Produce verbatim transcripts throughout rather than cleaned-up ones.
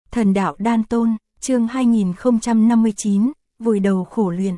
Thần đạo đan tôn, chương hai nghìn không trăm năm mươi chín, vùi đầu khổ luyện.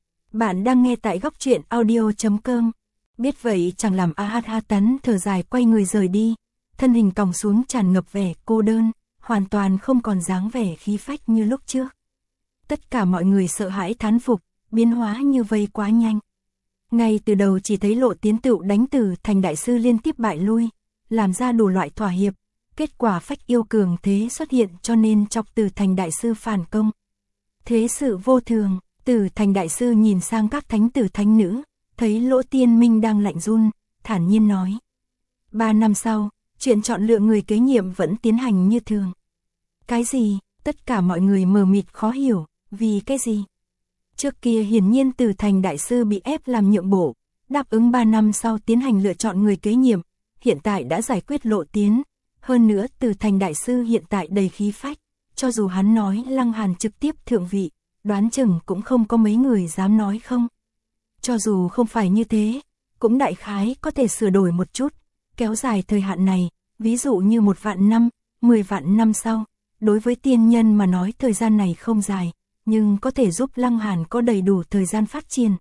Bạn đang nghe tại góc truyện audio chấm com. Biết vậy chẳng làm A Hát Ha Tán thở dài quay người rời đi, thân hình còng xuống tràn ngập vẻ cô đơn, hoàn toàn không còn dáng vẻ khí phách như lúc trước. Tất cả mọi người sợ hãi thán phục, biến hóa như vây quá nhanh. Ngay từ đầu chỉ thấy Lộ Tiến tựu đánh Tử Thành đại sư liên tiếp bại lui, làm ra đủ loại thỏa hiệp, kết quả phách yêu cường thế xuất hiện cho nên chọc Tử Thành đại sư phản công. Thế sự vô thường, Tử Thành đại sư nhìn sang các thánh tử thánh nữ, thấy Lỗ Tiên Minh đang lạnh run, thản nhiên nói. Ba năm sau, chuyện chọn lựa người kế nhiệm vẫn tiến hành như thường. Cái gì? Tất cả mọi người mờ mịt khó hiểu, vì cái gì? Trước kia hiển nhiên Tử Thành đại sư bị ép làm nhượng bộ, đáp ứng ba năm sau tiến hành lựa chọn người kế nhiệm, hiện tại đã giải quyết Lộ Tiến. Hơn nữa Tử Thành đại sư hiện tại đầy khí phách, cho dù hắn nói Lăng Hàn trực tiếp thượng vị, đoán chừng cũng không có mấy người dám nói không. Cho dù không phải như thế, cũng đại khái có thể sửa đổi một chút, kéo dài thời hạn này, ví dụ như một vạn năm, mười vạn năm sau. Đối với tiên nhân mà nói thời gian này không dài, nhưng có thể giúp Lăng Hàn có đầy đủ thời gian phát triển.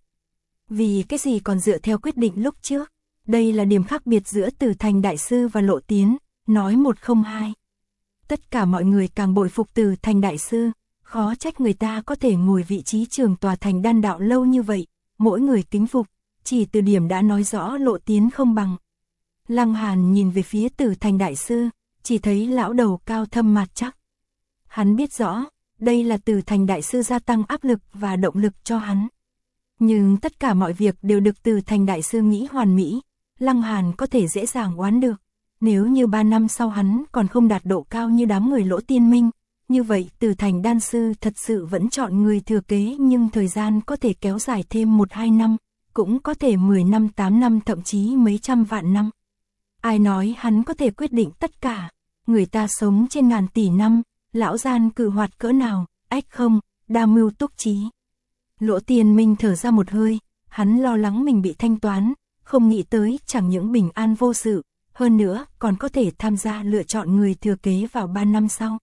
Vì cái gì còn dựa theo quyết định lúc trước, đây là điểm khác biệt giữa Tử Thành đại sư và Lộ Tiến, nói một không hai. Tất cả mọi người càng bội phục Tử Thành đại sư, khó trách người ta có thể ngồi vị trí trường tòa thành đan đạo lâu như vậy, mỗi người kính phục, chỉ từ điểm đã nói rõ Lộ Tiến không bằng. Lăng Hàn nhìn về phía Tử Thành đại sư, chỉ thấy lão đầu cao thâm mặt chắc. Hắn biết rõ, đây là Tử Thành đại sư gia tăng áp lực và động lực cho hắn. Nhưng tất cả mọi việc đều được Tử Thành đại sư nghĩ hoàn mỹ, Lăng Hàn có thể dễ dàng oán được. Nếu như ba năm sau hắn còn không đạt độ cao như đám người Lỗ Tiên Minh, như vậy Tử Thành đan sư thật sự vẫn chọn người thừa kế, nhưng thời gian có thể kéo dài thêm một hai năm, cũng có thể mười năm tám năm thậm chí mấy trăm vạn năm. Ai nói hắn có thể quyết định tất cả, người ta sống trên ngàn tỷ năm, lão gian cự hoạt cỡ nào, ách không, đa mưu túc trí. Lỗ Tiên Minh thở ra một hơi, hắn lo lắng mình bị thanh toán, không nghĩ tới chẳng những bình an vô sự, hơn nữa còn có thể tham gia lựa chọn người thừa kế vào ba năm sau.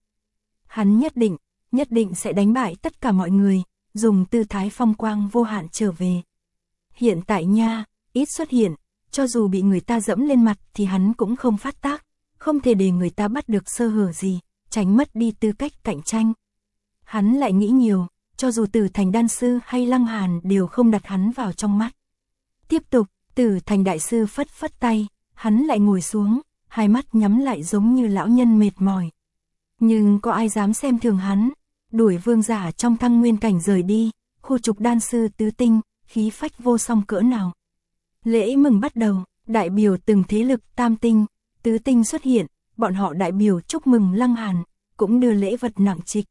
Hắn nhất định, nhất định sẽ đánh bại tất cả mọi người, dùng tư thái phong quang vô hạn trở về. Hiện tại nha, ít xuất hiện, cho dù bị người ta dẫm lên mặt thì hắn cũng không phát tác, không thể để người ta bắt được sơ hở gì, tránh mất đi tư cách cạnh tranh. Hắn lại nghĩ nhiều, cho dù Tử Thành đan sư hay Lăng Hàn đều không đặt hắn vào trong mắt. Tiếp tục, Tử Thành đại sư phất phất tay, hắn lại ngồi xuống, hai mắt nhắm lại giống như lão nhân mệt mỏi. Nhưng có ai dám xem thường hắn, đuổi vương giả trong thăng nguyên cảnh rời đi, khu trục đan sư tứ tinh, khí phách vô song cỡ nào. Lễ mừng bắt đầu, đại biểu từng thế lực tam tinh, tứ tinh xuất hiện, bọn họ đại biểu chúc mừng Lăng Hàn, cũng đưa lễ vật nặng trịch.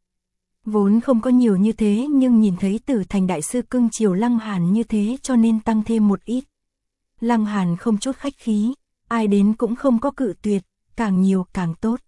Vốn không có nhiều như thế nhưng nhìn thấy Tử Thành đại sư cưng chiều Lăng Hàn như thế cho nên tăng thêm một ít. Lăng Hàn không chút khách khí, ai đến cũng không có cự tuyệt, càng nhiều càng tốt.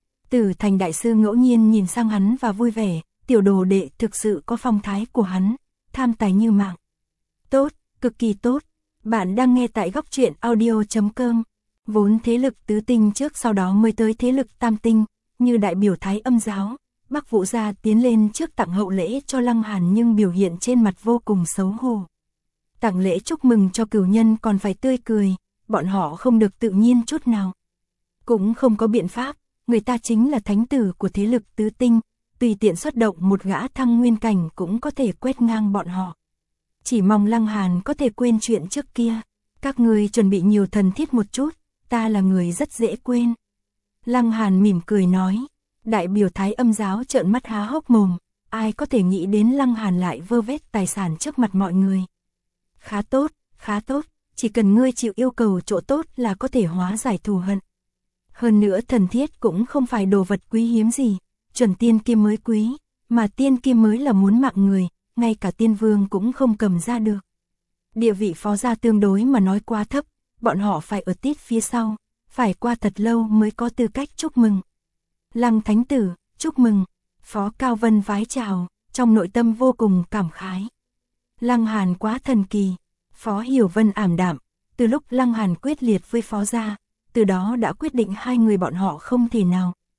Tử Thành đại sư ngẫu nhiên nhìn sang hắn và vui vẻ, tiểu đồ đệ thực sự có phong thái của hắn, tham tài như mạng. Tốt, cực kỳ tốt. Bạn đang nghe tại góc truyện audio chấm com. Vốn thế lực tứ tinh trước sau đó mới tới thế lực tam tinh, như đại biểu Thái Âm giáo, Bắc Vũ gia tiến lên trước tặng hậu lễ cho Lăng Hàn nhưng biểu hiện trên mặt vô cùng xấu hổ. Tặng lễ chúc mừng cho cửu nhân còn phải tươi cười, bọn họ không được tự nhiên chút nào. Cũng không có biện pháp, người ta chính là thánh tử của thế lực tứ tinh, tùy tiện xuất động một gã thăng nguyên cảnh cũng có thể quét ngang bọn họ. Chỉ mong Lăng Hàn có thể quên chuyện trước kia, các người chuẩn bị nhiều thần thiết một chút, ta là người rất dễ quên. Lăng Hàn mỉm cười nói, đại biểu Thái Âm giáo trợn mắt há hốc mồm, ai có thể nghĩ đến Lăng Hàn lại vơ vét tài sản trước mặt mọi người. Khá tốt, khá tốt, chỉ cần ngươi chịu yêu cầu chỗ tốt là có thể hóa giải thù hận. Hơn nữa thần thiết cũng không phải đồ vật quý hiếm gì, chuẩn tiên kim mới quý, mà tiên kim mới là muốn mạng người, ngay cả tiên vương cũng không cầm ra được. Địa vị phó gia tương đối mà nói quá thấp, bọn họ phải ở tít phía sau, phải qua thật lâu mới có tư cách chúc mừng. Lăng thánh tử, chúc mừng. Phó Cao Vân vái chào, trong nội tâm vô cùng cảm khái. Lăng Hàn quá thần kỳ. Phó Hiểu Vân ảm đạm, từ lúc Lăng Hàn quyết liệt với phó gia, từ đó đã quyết định hai người bọn họ không thể nào.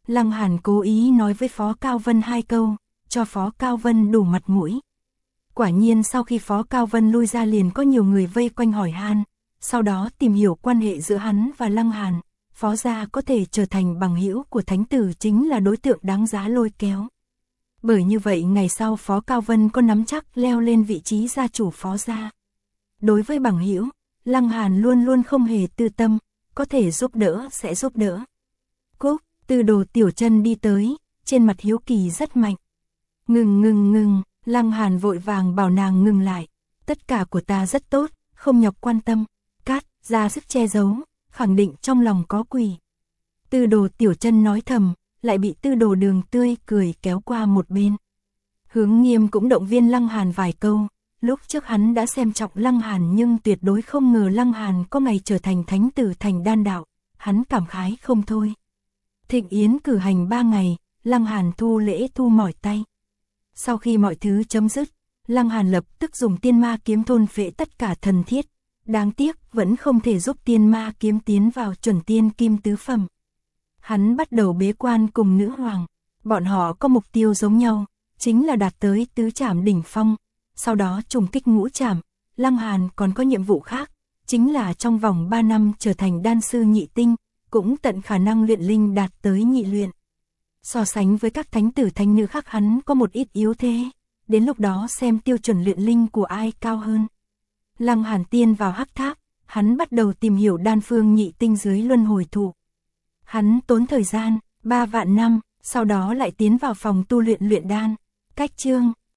Lăng Hàn cố ý nói với Phó Cao Vân hai câu, cho Phó Cao Vân đủ mặt mũi. Quả nhiên sau khi Phó Cao Vân lui ra liền có nhiều người vây quanh hỏi han, sau đó tìm hiểu quan hệ giữa hắn và Lăng Hàn, Phó gia có thể trở thành bằng hữu của thánh tử chính là đối tượng đáng giá lôi kéo. Bởi như vậy ngày sau Phó Cao Vân có nắm chắc leo lên vị trí gia chủ Phó gia. Đối với bằng hữu, Lăng Hàn luôn luôn không hề tư tâm, có thể giúp đỡ sẽ giúp đỡ. Cúc, Tư Đồ Tiểu Chân đi tới, trên mặt hiếu kỳ rất mạnh. Ngừng ngừng ngừng, Lăng Hàn vội vàng bảo nàng ngừng lại. Tất cả của ta rất tốt, không nhọc quan tâm. Cát, ra sức che giấu, khẳng định trong lòng có quỷ. Tư Đồ Tiểu Chân nói thầm, lại bị Tư Đồ Đường tươi cười kéo qua một bên. Hướng Nghiêm cũng động viên Lăng Hàn vài câu. Lúc trước hắn đã xem trọng Lăng Hàn nhưng tuyệt đối không ngờ Lăng Hàn có ngày trở thành thánh tử thành đan đạo. Hắn cảm khái không thôi. Thịnh yến cử hành ba ngày, Lăng Hàn thu lễ thu mỏi tay. Sau khi mọi thứ chấm dứt, Lăng Hàn lập tức dùng tiên ma kiếm thôn phệ tất cả thần thiết. Đáng tiếc vẫn không thể giúp tiên ma kiếm tiến vào chuẩn tiên kim tứ phẩm. Hắn bắt đầu bế quan cùng nữ hoàng. Bọn họ có mục tiêu giống nhau, chính là đạt tới tứ trảm đỉnh phong. Sau đó trùng kích ngũ trảm. Lăng Hàn còn có nhiệm vụ khác, chính là trong vòng ba năm trở thành đan sư nhị tinh, cũng tận khả năng luyện linh đạt tới nhị luyện. So sánh với các thánh tử thánh nữ khác hắn có một ít yếu thế, đến lúc đó xem tiêu chuẩn luyện linh của ai cao hơn. Lăng Hàn tiên vào hắc tháp, hắn bắt đầu tìm hiểu đan phương nhị tinh dưới luân hồi thụ. Hắn tốn thời gian, ba vạn năm, sau đó lại tiến vào phòng tu luyện luyện đan. Cách chương